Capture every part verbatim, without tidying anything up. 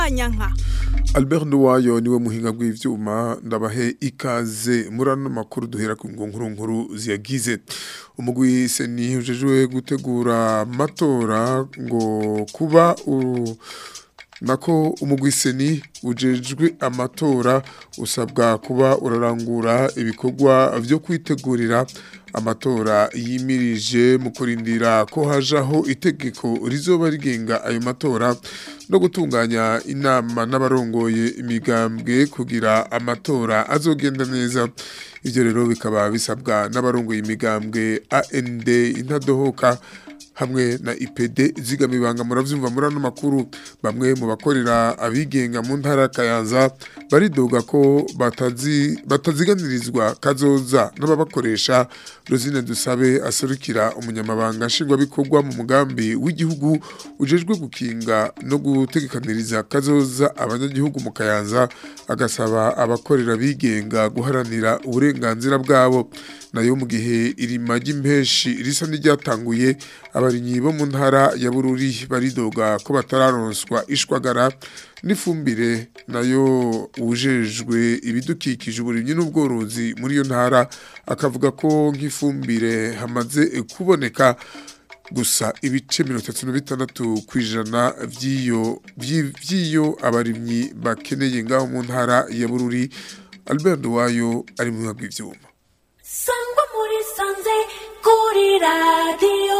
Kanyanka. Albert Nduwayo niwe muhinga bw'ivyuma ndabahe ikaze murano makuru duhera ku nkuru nkuru ziyagize. Umugwi seni ujejwe gutegura amatora ngo kuba u nako umugwiseni ujejwe amatora usabwa kuba urarangura ibikorwa vyo kwitegurira amatora yimirije mu kurindira ko hajaho itegeko rizoba rigenga ayo matora no gutunganya inama n'abarongoye imigambwe kugira amatora azogenda neza. Ivyo rero bikaba bisabwa n'abarongoye imigambwe A N D intadohoka hamwe na I P D zigamibanga muravyumva murano makuru. Bamwe mu bakorera abigenga mu ntara Kayanza baridoga ko batazi bataziganirizwa kazoza n'ababakoresha. Rosine Dusabe aserukira umunyamabanga nshingwa bikorwa mu mugambi w'igihugu ujejwe gukinga no gutegekaniriza kazoza abanyagihugu mu Kayanza, agasaba abakorera bigenga guharanira uburenganzira bwabo. Nayo mu gihe irima ry'impeshi risa n'iryatanguye, abarinyi bo mu ntara ya Bururi baridoga ko batararonswa ishwagara n'ifumbire. Nayo ujejwe ibidukikije uburimyi n'ubworozi muri iyo ntara akavuga ko nk'ifumbire hamaze kuboneka gusa ibice mirongo itatu na bitandatu kw'ijana vy'iyo vy'iyo abarimyi bakeneye ngaho mu ntara ya Bururi. Albert Nduwayo ari mu mwaka w'ivyuma. Sangwa muri sanze kuri radio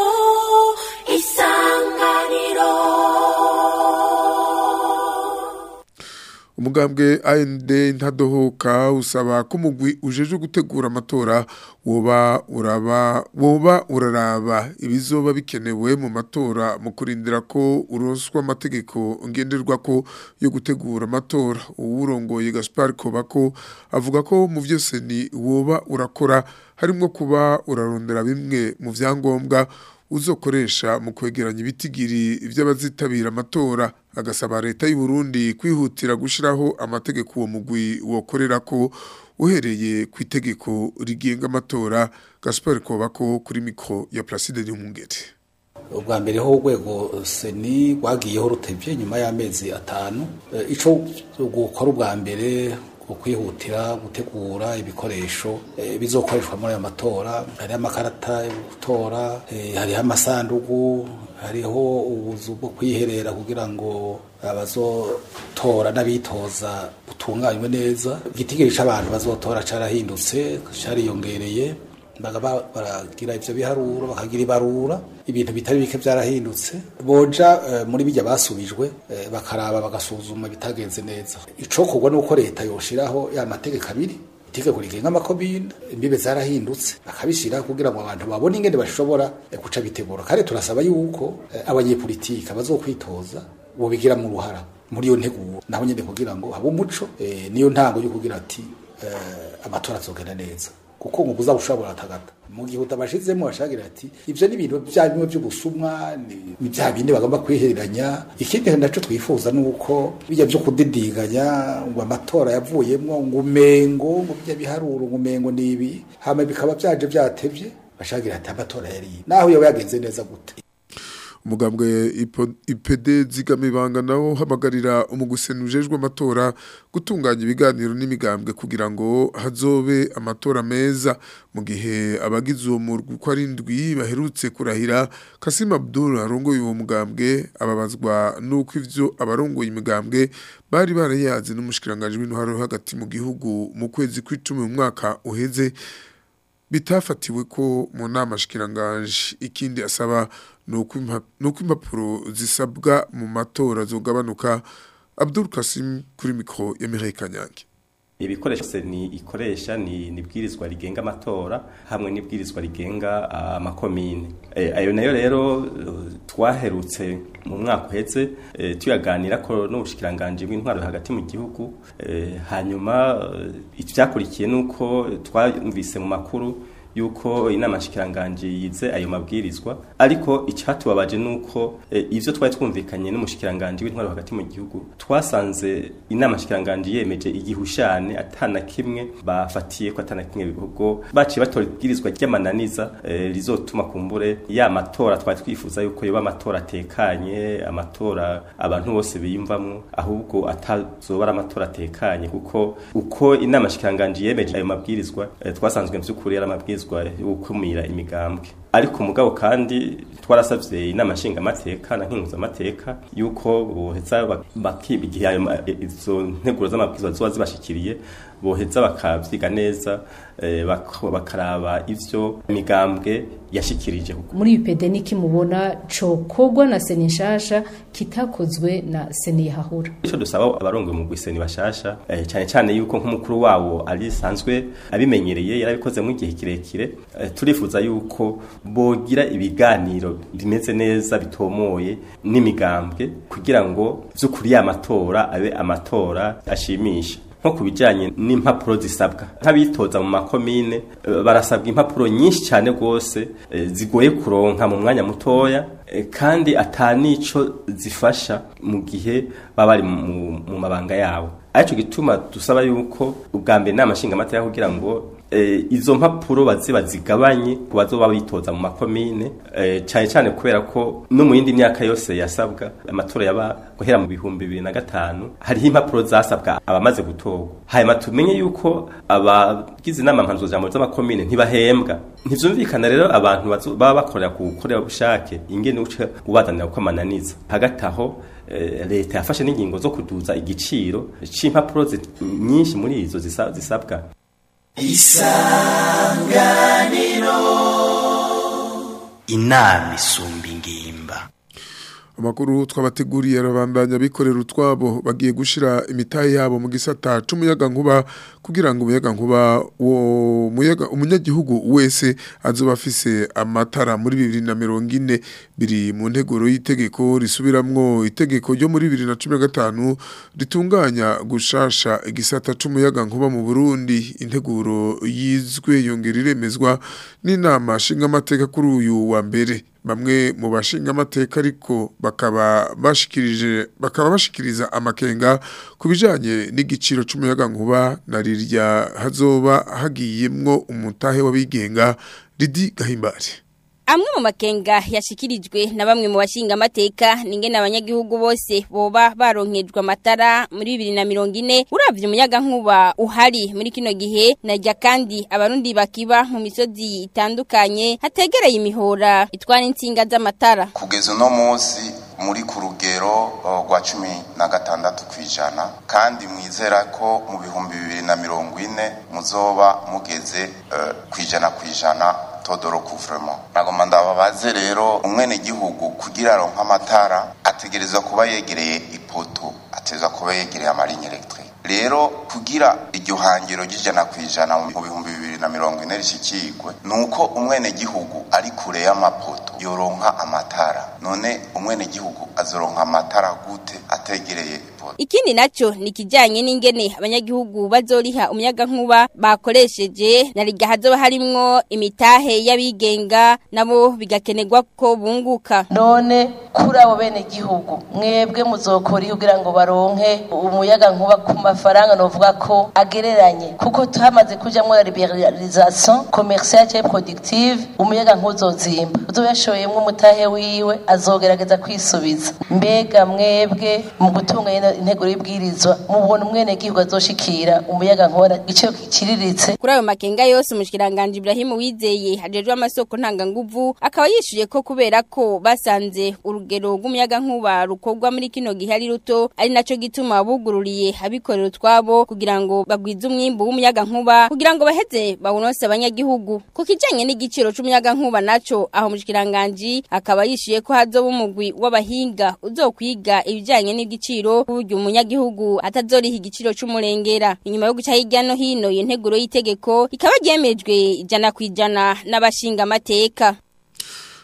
Isanganiro. Umugambwe A N D ntadohoka usaba ko mugwi ujeje gutegura amatora woba uraba woba uraraba ibizoba bikenewe mu matora mu kurindira ko uronswa amategeko ngenderwa ko yo gutegura amatora. Uwurongoye Gaspard Kobako avuga ko mu vyose ni woba urakora harimo kuba urarondera bimwe mu vyangombwa uzokoresha mu kwegeranya ibitigiri vy'abazitabira amatora, agasaba leta y'u Burundi kwihutira gushiraho amategeko uwo mugwi wokorera ko uhereye ku itegeko rigenga amatora. Gaspard Kobako kuri mikro ya Placide Nyumungere. Ubwa mbere ho urwego seni rwagiyeho rutevye nyuma y'amezi atanu. E, ico gukora ubwa mbere ukwihutira gutegura ibikoresho e, bizokoreshwa muri ayo matora. Hari amakarata yo gutora, e, hari amasandugu, hariho ubuzu bwo kwiherera kugira ngo abazotora n'abitoza butunganywe neza. Igitigiri c'abantu bazotora carahindutse, cariyongereye, bagaba baragira ivyo biharuro, bakagira ibarura, ibintu bitari bike byarahindutse. Boja uh, muri bijya basubijwe uh, bakaraba bagasuzuma bitagenze neza. Ico kugwa nuko leta yoshiraho ya mategeko abiri, itegeko rigenga amakomine, imbibe zarahindutse, bakabishira kugira ngo abantu babone ingene bashobora uh, guca bitegura. Kare turasaba yuko uh, abanyepolitike bazokwitoza bo bigira mu ruhara muri yo nteguro, naho nyene kugira ngo habo umuco uh, niyo ntango yo kugira ati uh, amatora azogenda neza. Kuko ngo buzabushobora atagata mu gihe utabashizemo washagira ati ivyo ni ibintu bya bimwe by'ubusumwa ni bya bindi bagomba kwihereranya. Ikindi ndaco twifuza nuko bijya byo kudidiganya ngo amatora yavuyemo ngo umengo ngo bijya biharuro ngo umengo nibi hama bikaba byaje byatevye bashagira ati amatora yari naho yo yagenze neza gute. Umugambwe I P D zigamibanga nawo hamagarira umuguseni ujejwe amatora gutunganya ibiganiro n'imigambwe kugira ngo hazobe amatora meza. Mu gihe abagize uwo murwi ko ari ndwi baherutse kurahira, Kasim Abdul arongoye uwo mugambwe ababazwa nuko ivyo abarongoye imigambwe bari barayaze n'umushikiranganje w'intwaro hagati mu gihugu mu kwezi kw'icumi mu mwaka uheze bitafatiwe ko mu nama shikiranganje. Ikindi asaba nuko impapuro zisabwa mu matora zogabanuka. Abdul Kasim kuri mikro ya Mireille Kanyange. Ibikoresho seni ikoresha ni nibwirizwa rigenga amatora hamwe nibwirizwa rigenga amakomine. E, ayo nayo rero twaherutse mu mwaka uheze e, tuyaganira ko n'ubushikiranganje bw'intwaro hagati mu gihugu. E, hanyuma ivyakurikiye nuko twumvise mu makuru yuko inama nshikiranganje yize ayo mabwirizwa ariko icatubabaje nuko e, ivyo twari twumvikanye n'umushikiranganje w'intwaro hagati mu gihugu twasanze inama nshikiranganje yemeje igihushane atana kimwe bafatiye ko atana kimwe bihugo baciye batora ibwirizwa ry'amananiza e, rizotuma kumbure ya matora twari twifuza yuko yoba amatora atekanye amatora abantu bose biyumvamwo ahubwo atazoba amatora atekanye kuko uko inama nshikiranganje yemeje ayo mabwirizwa e, twasanzwe mvyukuri ari amabwirizwa y'ukumira imigambwe ariko mugabo kandi twarasavye inama nshinga amateka na nkinguza amateka yuko boheza bakibigiye izo nteguro z'amabwirizwa zoba zibashikiriye boheza bakavyiga neza e, bakaraba ivyo imigambwe yashikirije muri U P D niki mubona cokogwa na seni nshasha kitakozwe na seni yahura ico dusaba abarongo mu gwiseni bashasha e, cyane cyane yuko nk'umukuru wawo ari sanzwe abimenyereye yarabikoze mu gihe kirekire e, turifuza yuko bogira ibiganiro bimeze neza bitomoye n'imigambwe kugira ngo vy'ukuri ya matora abe amatora ashimisha nko kubijanye n'impapuro zisabwa nk'abitoza mu makomine barasabwa impapuro nyinshi cyane gose zigoye kuronka mu mwanya mutoya kandi atanico zifasha mu gihe baba bari mu mabanga yabo arico gituma dusaba yuko ubwa mbere n'amashinga amateka kugira ngo e, izo mpapuro baze bazigabanye kubazoba bitoza mu makomine e, cyane cyane kubera ko no mu yindi myaka yose yasabwa amatora yaba guhera mu bihumbi bibiri na gatanu hariho impapuro zasabwa abamaze gutorwa hanyuma tumenye yuko abagize inama mpanzo jambo z'amakomine ntibahembwa ntivyumvikana rero abantu baba bakorera ku gukorera bushake ingene uce ubazanira ko amananiza hagati aho leta yafashe n'ingingo zo kuduza igiciro c'impapuro nyinshi muri izo zisabwa Isanganiro inama isumba ingimba. Amakuru twabateguriye arabandanya bikorera utwabo bagiye gushira imitahe yabo mu gisata c'umuyaga nkuba kugira ngo umuyaga nkuba wo muyaga umunyagihugu wese azoba afise amatara muri bibiri na mirongo ine biri mu nteguro y'itegeko risubiramwo itegeko ryo muri bibiri na cumi na gatanu ritunganya gushasha igisata c'umuyaga nkuba mu Burundi integuro yizwe yongera iremezwa n'inama nshinga amateka kuri uyu wa mbere bamwe mu bashinga amateka ariko bakaba bashikirije bakaba bashikiriza amakenga kubijanye n'igiciro c'umuyaga nkuba na rirya hazoba hagiyemwo umutahe w'abigenga Ridi Gahimbare. Amwe mu makenga yashikirijwe na bamwe mu bashinga amateka ningene abanyagihugu bose boba baronkejwe amatara muri bibiri na mirongo ine uravye umuyaga nkuba uhari muri kino gihe najya kandi abarundi bakiba mu misozi itandukanye hategereye imihora itwara insinga z'amatara kugeza no munsi muri ku rugero rwa cumi na gatandatu kwijana kandi mwizera ko mu bihumbi bibiri na mirongo ine muzoba mugeze uh, kwijana kwijana Todoro Kufremo. Nagomba ndababaze rero umwene gihugu kugira ronka amatara ategerezwa kuba yegereye ipoto ateza kuba yegereye amarinye electric. Rero kugira iryo hangiro ry'ijana kwijana mu bihumbi bibiri na mirongo ine rishikirwe nuko umwene gihugu ari kure y'amapoto yoronka amatara. None umwene gihugu azoronka amatara gute ategereye ipoto. Ikindi naco nikijanye n'ingene abanyagihugu bazoriha umuyaga nkuba bakoresheje nariga hazoba harimwo imitahe y'abigenga nabo bigakenerwa ko bunguka. None kuri abo bene gihugu mwebwe muzokora kugira ngo baronke umuyaga nkuba ku mafaranga novuga ko agereranye kuko tuhamaze kujamwo la liberalisation commerciale et productive umuyaga nkuzozimba uzoyashoyemwe umutahe wiwe azogerageza kwisubiza mbega mwebwe mu gutunga intego y'ibwirizwa mubona umwene gihugu azoshikira umuyaga nkora ico kiriritse kuri ayo makenga yose umushikiranganje Ibrahim Wizeye hajejwe amasoko ntanga nguvu akaba yishuye ko kubera ko basanze urugero rw'umuyaga nkuba rukogwa muri kino gihe ari ruto ari naco gituma bugururiye abikorera twabo kugira ngo bagwize umwimbu w'umuyaga nkuba kugira ngo baheze bawunose abanyagihugu ku kijanye n'igiciro c'umuyaga nkuba naco aho umushikiranganje akaba yishuye ko hazoba umugwi w'abahinga uzokwiga ibijanye n'igiciro buryo umunyagihugu atazoriha igiciro c'umurengera inyuma yo guca hirya no hino integuro y'itegeko ikaba ryemejwe ijana kwijana n'abashinga amateka.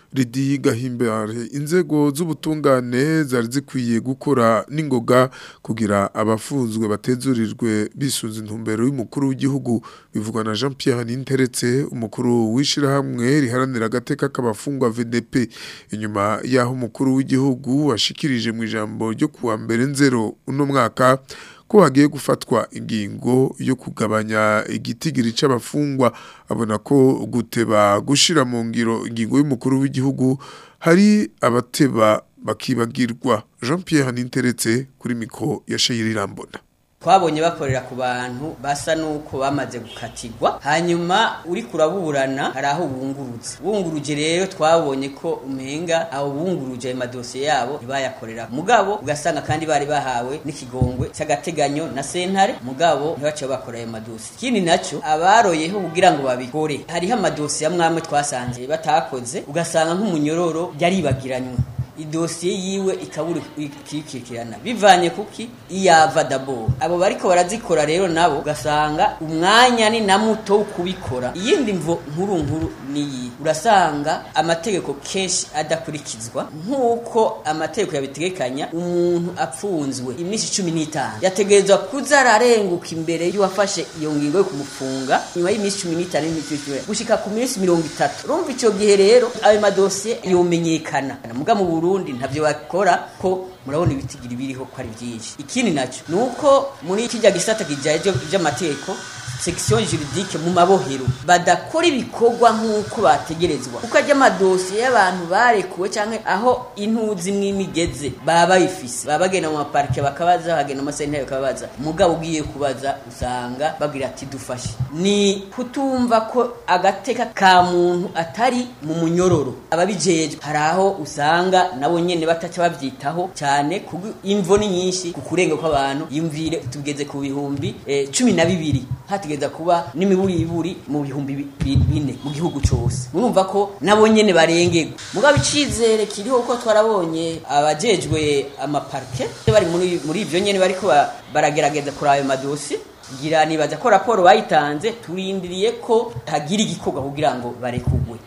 Ridi Gahimbare inzego z'ubutungane zari zikwiye gukora n'ingoga kugira abafunzwe batezurirwe bisunze intumbero y'umukuru w'igihugu bivugwa na Jean Pierre Ninteretse umukuru w'ishirahamwe riharanira agateka k'abafungwa V D P inyuma yaho umukuru w'igihugu washikirije mu ijambo ryo kuwa mbere nzero uno mwaka ko hagiye gufatwa ingingo yo kugabanya igitigiri c'abafungwa abona ko guteba gushira mu ngiro ingingo y'umukuru w'igihugu hari abateba bakibagirwa. Jean Pierre Ninteretse kuri mikro ya Sheyiri Rambona. Twabonye bakorera ku bantu basa nuko bamaze gukatirwa hanyuma uri kuraburana haraho bungurutse bunguruje rero twabonye ko umenga abo bunguruje amadosiye yabo ibayakorera mugabo ugasanga kandi bari bahawe n'ikigongwe cy'agateganyo na sentare mugabo ntibace bakora ayo madosiye kindi naco abaroyeho kugira ngo babikore hariho amadosiye amwamwe twasanze batakoze ugasanga nk'umunyororo yari bagiranywe idosiye yiwe ikaburi ikikirana bivanye kuki iyava dabo abo bariko barazikora rero nabo gasanga umwanya ni na muto ukubikora iyindi mvo nkuru nkuru niyi urasanga amategeko kenshi adakurikizwa nkuko amategeko yabitegekanya umuntu apfunzwe imisi cumi n'itanu yategerezwa kuzararenguka imbere y'uwafashe iyo ngingo yo kumufunga nyuma y'imisi cumi n'itanu n'imisi gushika ku minsi mirongo itatu urumva ico gihe rero ayo madosiye yomenyekana muga mu Burundi ntavyo bakora ko murabona ibitigira biriho ko ari byinshi ikindi naco nuko muri kijya gisata kijaje by'amategeko section juridique mu mabohero badakora ibikorwa nkuko bategerezwa kuko ajya amadosiye y'abantu barekuwe canke aho intuzi mwimigeze baba ifise baba bagena mu parke bakabaza bagena mu sentare bakabaza mugabo ugiye kubaza usanga bagira ati dufashe ni kutumva ko agateka ka muntu atari mu munyororo ababijeje haraho usanga nabo nyene bataca bavyitaho cyane imvo ni nyinshi ku kurenga kw'abantu yumvire tugeze ku bihumbi eh, cumi na bibiri hatigeza kuba n'imiburi iburi mu bihumbi bine mu gihugu cyose murumva ko nabo nyene barengego mugabo icizere kiriho uko twarabonye abajejwe amaparke bari muri muri ivyo nyene bariko baragerageza kuri ayo madosi gira nibaza ko raporo bayitanze turindiriye ko tagira igikorwa kugira ngo barekugwe.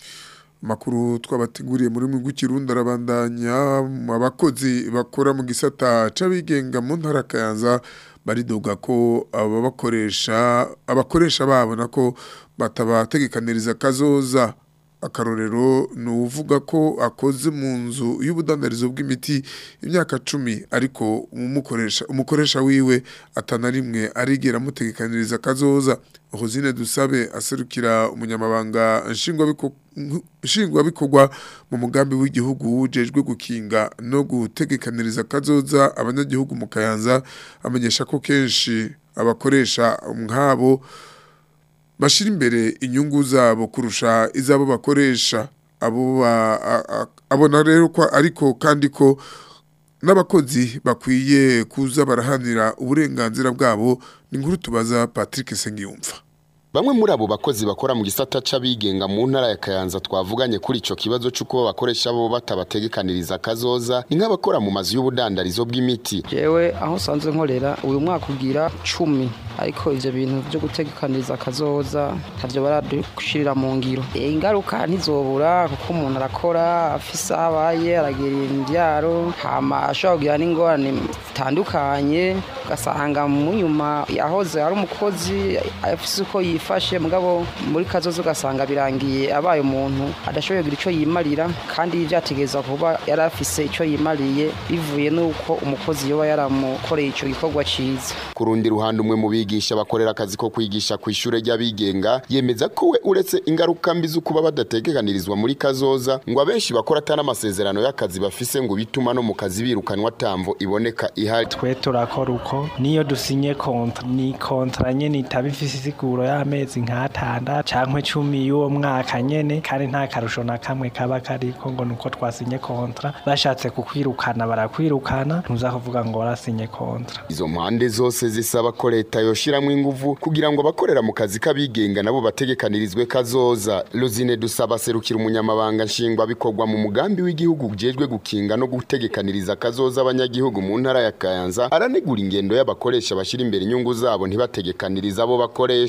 Makuru twabateguriye muri mu Kirundi arabandanya abakozi bakora mu gisata c'abigenga mu ntara Kayanza baridoga ko ababakoresha abakoresha babona ko batabategekaniriza kazoza akarorero nuvuga ko akoze mu nzu y'ubudandarizo bw'imiti imyaka cumi ariko umukoresha umukoresha wiwe atanarimwe arigera mutegekaniriza kazoza Rosine Dusabe aserukira umunyamabanga nshingwa biko nshingwa bikorwa mu mugambi w'igihugu ujejwe gukinga no gutegekaniriza kazoza abanyagihugu mu Kayanza amenyesha ko kenshi abakoresha nkabo bashira imbere inyungu zabo kurusha izabo bakoresha abo abona rero ko ariko kandi ko n'abakozi bakwiye kuza barahanira uburenganzira bwabo ni nkuru tubaza Patrick Sengiyumva. Bamwe muri abo bakozi bakora mu gisata c'abigenga mu ntara ya Kayanza twavuganye kuri ico kibazo cy'uko bakoresha bo batabategekaniriza kazoza inka bakora mu mazu y'ubudandarizo bw'imiti. Jewe aho sanzwe nkorera uyu mwaka ugira cumi ariko ivyo bintu byo gutegekaniriza kazoza ntavyo baradushirira mu ngiro. E, ingaruka ntizobura kuko umuntu arakora afisa abaye aragira imbyaro hama ashobora kugira n'ingorane zitandukanye ugasanga mu nyuma yahoze ari umukozi afise uko yifashe mugabo muri kazozo ugasanga birangiye abaye umuntu adashoboye kugira ico yimarira kandi byategeza kuba yarafise ico yimariye bivuye nuko umukozi yoba yaramukoreye ico gikorwa ciza. Kurundi ruhande umwe mu bigisha bakorera akazi ko kwigisha ku ishure ry'abigenga yemeza ko we uretse ingaruka mbi zo kuba badategekanyirizwa muri kazoza ngo abenshi bakora atana amasezerano y'akazi bafise ngo bituma no mu kazi birukanwa tamvo iboneka ihari. Twe turakora uko niyo dusinye kontra ni kontra nyene itabifise isiguro y'amezi nk'atanda cankwe cumi y'uwo mwaka nyene kandi nta karusho na kamwe kaba kariko ngo nuko twasinye kontra bashatse kukwirukana barakwirukana ntuza kuvuga ngo warasinye kontra. Izo mpande zose zisaba ko leta yoshiramwe inguvu kugira ngo abakorera mu kazi kabigenga nabo bategekanirizwe kazoza. Rosine Dusaba serukira umunyamabanga nshingwa bikorwa mu mugambi w'igihugu ujejwe gukinga no gutegekaniriza kazoza abanyagihugu mu ntara ya Kayanza aranegura ingendo y'abakoresha bashira imbere inyungu zabo ntibategekaniriza abo bakoresha.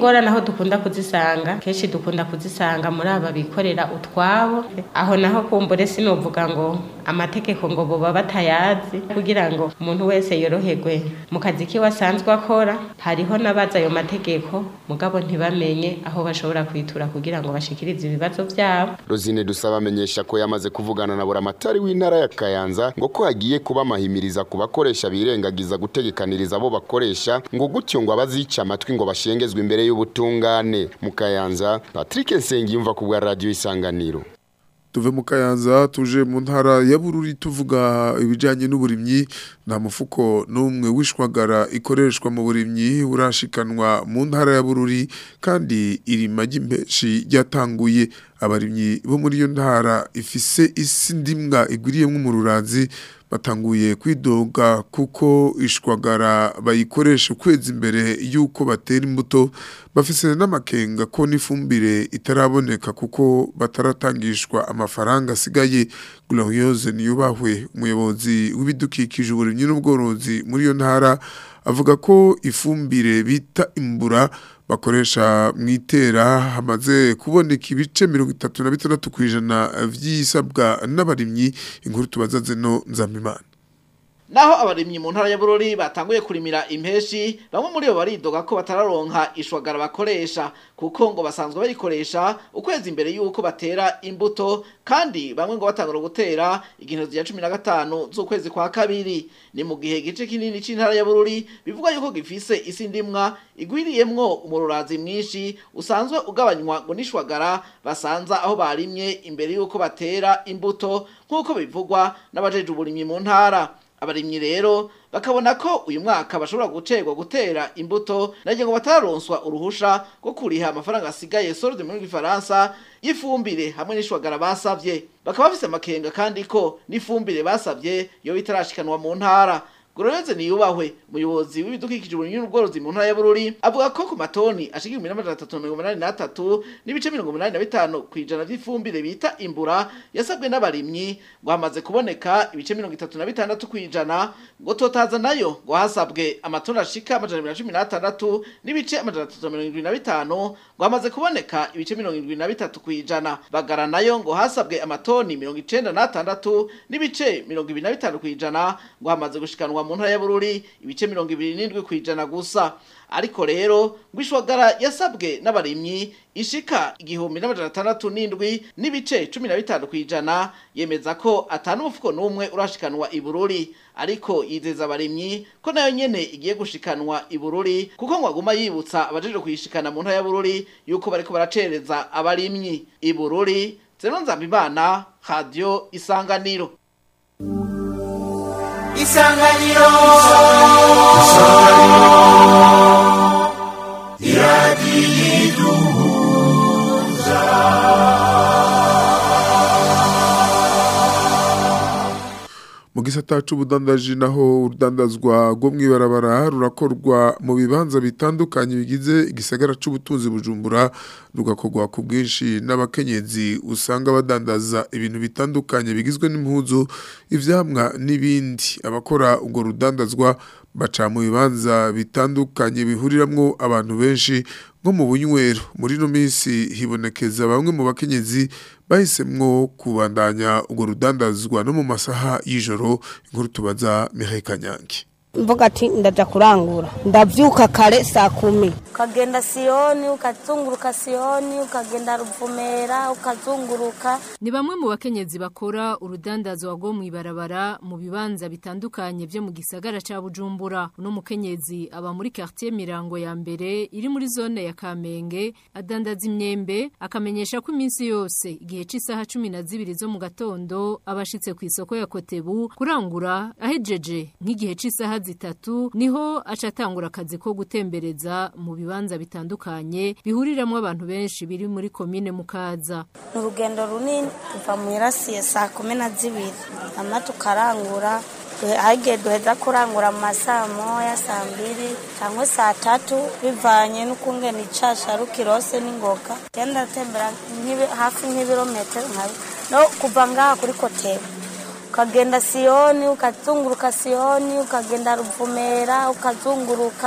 ingorane aho dukunda kuzisanga kenshi dukunda kuzisanga muri aba bikorera utwabo aho naho kumbure sinovuga ngo amategeko ngo boba batayazi kugira ngo umuntu wese yoroherwe mu kazi kiwe asanzwe akora hariho nabaza ayo mategeko mugabo ntibamenye aho bashobora kwitura kugira ngo bashikirize ibibazo byabo. Rosine Dusaba amenyesha ko yamaze kuvugana na buramatari w'intara ya Kayanza ngo ko hagiye kuba mahimiriza ku bakoresha birengagiza gutegekaniriza abo bakoresha ngo gutyo ngo abazica amatwi ngo bashengezwe imbere y'ubutungane. Mu Kayanza, Patrick Nsengiyumva ku bwa Radio Isanganiro. Tuve mu Kayanza tuje mu ntara ya Bururi tuvuga ibijanye n'uburimyi. Nta mufuko n'umwe wishwagara ikoreshwa mu burimyi urashikanwa mu ntara ya Bururi kandi irima ry'impeshi ryatanguye. Abarimyi bo muri iyo ntara ifise isi ndimwa igwiriyemwe mu rurazi batanguye kwidoga kuko ishwagara bayikoresha ukwezi imbere yuko batera imbuto, bafise n'amakenga ko n'ifumbire itaraboneka kuko bataratangishwa amafaranga asigaye. Gloriose Niyubahwe, umuyobozi w'ibidukikije uburimyi n'ubworozi muri iyo ntara, avuga ko ifumbire bita imbura bakoresha mwitera hamaze kuboneka ibice mirongo itatu na bitandatu kwijana vy'isabwa n'abarimyi. Inkuru tubaza zeno Nzamimana. Naho abarimyi mu ntara ya Bururi batanguye kurimira impeshi, bamwe muri bo baridoga ko batararonka ishwagara bakoresha kuko ngo basanzwe bayikoresha ukwezi imbere yuko batera imbuto, kandi bamwe ngo batangura gutera igintu ya cumi na gatanu z'ukwezi kwa kabiri. Ni mu gihe gice kinini c'intara ya Bururi bivuga yuko gifise isi ndimwa igwiriyemwo umururazi mwinshi usanzwe ugabanywa ngo nishwagara basanza aho barimye imbere yuko batera imbuto nkuko bivugwa n'abajeje uburimyi mu ntara. Abarimyi rero bakabona ko uyu mwaka bashobora gucerwa gutera imbuto naje ngo batararonswa uruhusha rwo kuriha amafaranga asigaye solde muri Faransa yifumbire hamwe n'ishwagara basavye. Bakaba bafise amakenga kandi ko n'ifumbire basavye yo bitarashikanwa mu ntara. Gloriose Niyubahwe, umuyobozi w'ibidukikije uburimyi n'ubworozi mu ntara ya Bururi, avuga ko ku matoni ashika ibihumbi amajana atatu na mirongo inani n'atatu n'ibice mirongo umunani na bitanu kwijana vy'ifumbire bita imbura yasabwe n'abarimyi ngo hamaze kuboneka ibice mirongo itatu na bitandatu kwijana, ngo totaza nayo ngo hasabwe amatoni ashika amajana abiri na cumi n'atandatu n'ibice amajana atatu na mirongo irindwi na bitanu ngo hamaze kuboneka ibice mirongo irindwi na bitatu kwijana. Bagara nayo ngo hasabwe amatoni mirongo icenda n'atandatu n'ibice mirongo ibiri na bitanu kwijana ngo hamaze gushikanwa mu ntara ya Bururi ibice mirongo ibiri n'indwi kwijana gusa. Ariko rero ngwishwagara yasabwe n'abarimyi ishika igihumbi n'amajana atandatu n'indwi n'ibice cumi na bitanu kwijana, yemeza ko atanu umufuko n'umwe urashikanwa i Bururi, ariko yizeza abarimyi ko nayo nyene igiye gushikanwa i Bururi kuko ngo aguma yibutsa abajeje kuyishikana mu ntara ya Bururi yuko bariko baracereza abarimyi. I Bururi, Zeno Nzambimana, Radio Isanganiro. Isanganiro iradiyiduhuza. Mu gisata c'ubudandaji naho urudandazwa rwo mwibarabara rurakorwa mu bibanza bitandukanye bigize igisagara c'ubutunzi Bujumbura, rugakorwa ku bwinshi n'abakenyezi usanga badandaza ibintu bitandukanye bigizwe n'impuzu, ivyamwa n'ibindi. Abakora urwo rudandazwa baca mu bibanza bitandukanye bihuriramwo abantu benshi nko mu bunywero. Muri no minsi hibonekeza bamwe mu bakenyezi bahisemwo kubandanya urwo rudandazwa no mu masaha y'ijoro. Inkuru tubaza Mireille Kanyange. Mvuga ati ndaja kurangura, ndavyuka kare saa kumi, ukagenda Sioni, ukazunguruka Sioni, ukagenda Ruvumera, ukazunguruka. Ni bamwe mu bakenyezi bakora urudandazwa rwo mwibarabara mu bibanza bitandukanye vyo mu gisagara ca Bujumbura. Uno mukenyezi aba muri quartier Mirango ya mbere iri muri zone ya Kamenge, adandaza imyembe, akamenyesha ko iminsi yose igihe c'isaha cumi na zibiri zo mu gatondo abashitse ku isoko ya Kotebu kurangura, ahejeje nk'igihe c'isaha zitatu niho acatangura akazi ko gutembereza mu bibanza bitandukanye bihuriramwo abantu benshi biri muri komine Mukaza. Urugendo runini tuva mu Irasiye saa kumi na zibiri ama tukarangura, hage duheza kurangura mu masaa moya, saa mbiri cyangwa saa tatu bivanye n'ukungene icasha rukirose n'ingoga. Genda tembera hafi nk'ibirometero nka no kuva ngaha kuri Kotebu, ukagenda Sioni, ukazunguruka Sioni, ukagenda Ruvumera, ukazunguruka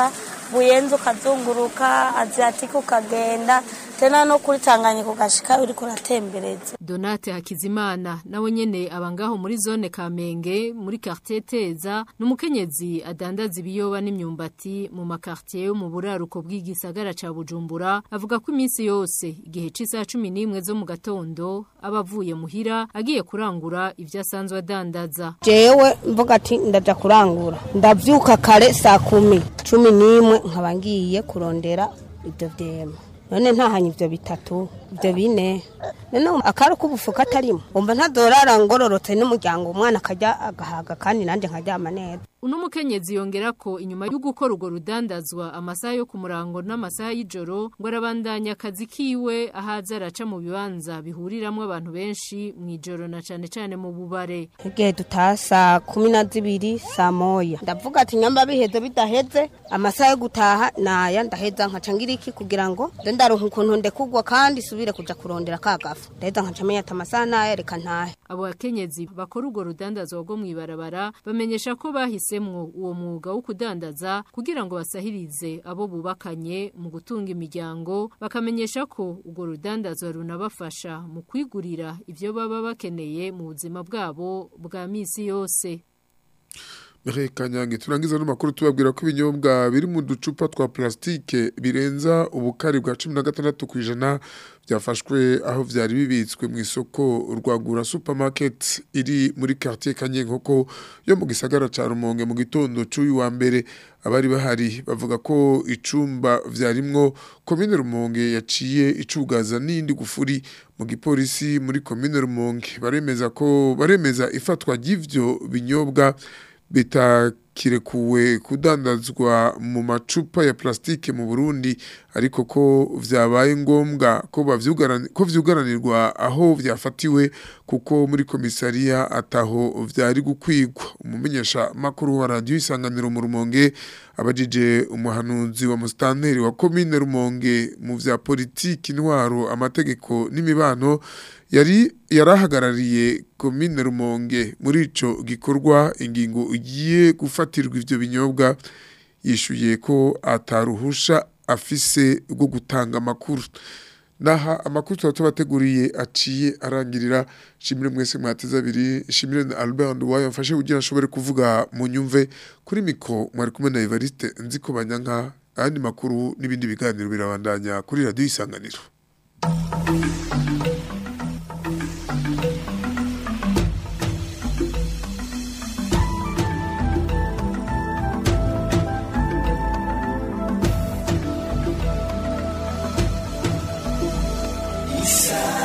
buyenzi ukazunguruka Aziatique ukagenda tena no kuri Tanganyika ugashika uri kuratembereza. Donate Hakizimana nawe nyene abangaho muri zone Kamenge muri quartier Teza n'umukenyezi adandaza ibiyoba n'imyumbati mu makartier yo mu buraruko bw'igisagara ca Bujumbura avuga ko iminsi yose igihe c'isa cumi n'imwe zo mu gatondo abavuye muhira agiye kurangura ivyo asanzwe adandaza. Jewe mvuga ati ndaja kurangura ndavyuka kare saa kumi cumi n'imwe nkaba ngiye kurondera ibyo vyema none ntahanye ivyo bitatu ivyo bine none akari kubufuka atarimo umva ntadorara ngororotse n'umuryango umwana akajya agahaga kandi nanje nkaryama neza. Uno mukenyezi yongera ko inyuma yo gukora urwo rudandazwa amasaha yo kumurango n'amasaha y'ijoro ngo arabandanya akazi kiwe ahaza araca mu bibanza bihuriramwe abantu benshi mu ijoro na cane cane mu bubare. Igihe tutasa kumi na zibiri saa moya ndavuga ati nyamba biheze bidaheze amasaha yo gutaha naya ndaheza nkaca ngira iki kugira ngo ndaronka ukuntu ndekugwa kandi subire kuja kurondera kagafu ndaheza nkaca menya ati amasaha naya reka ntahe. Abo bakenyezi bakora urwo rudandazwa rwo mwibarabara bamenyesha ko bahise semwo uwo mwuga wo kudandaza kugira ngo basahirize abo bubakanye mu gutunga imiryango bakamenyesha ko urwo rudandazwa runabafasha mu kwigurira ivyo baba bakeneye mu buzima bwabo bwa misi yose. Mire Kanyange turangiza n'amakuru tubabwira ko ibinyobwa biri mu ducupa twa plastike birenza ubukari bwa cumi na gatandatu kwijana byafashwe aho vyari bibitswe mu isoko Rwagura supermarket iri muri quartier Kanyenkoko yo mu gisagara ca Rumonge mu gitondo c'uyu wa mbere. Abari bahari bavuga ko icumba vyarimwo commune Rumonge yaciye icugaza n'indi gufuri mu gipolisi muri commune Rumonge baremeza ko baremeza ifatwa ry'ivyo binyobwa bitakirekuwe kudandazwa mu macupa ya plastike mu Burundi ariko ko vyabaye ngombwa ko bavyugarana ko vyugaranirwa aho vyafatiwe kuko muri komisariya ataho vyari gukwigwa. Umumenyesha makuru wa radio Isanganiro mu Rumonge abajije umuhanuzi wa mustanteri wa commune Rumonge mu vya politiki intwaro amategeko n'imibano yari yarahagarariye commune Rumonge muri ico gikorwa ingingo igiye gufatirwa ivyo binyobwa yishuye ko ataruhusha afise rwo gutanga amakuru. Naha amakuru tubateguriye aciye arangirira. Shimire mwese mwateza abiri, shimire na Albert Nduwayo mfashe kugira ashobore kuvuga mu nyumve kuri mikro mwari kumwe na Evariste Nziko Banyanka. Andi makuru n'ibindi biganiro birabandanya kuri radio Isanganiro. Isa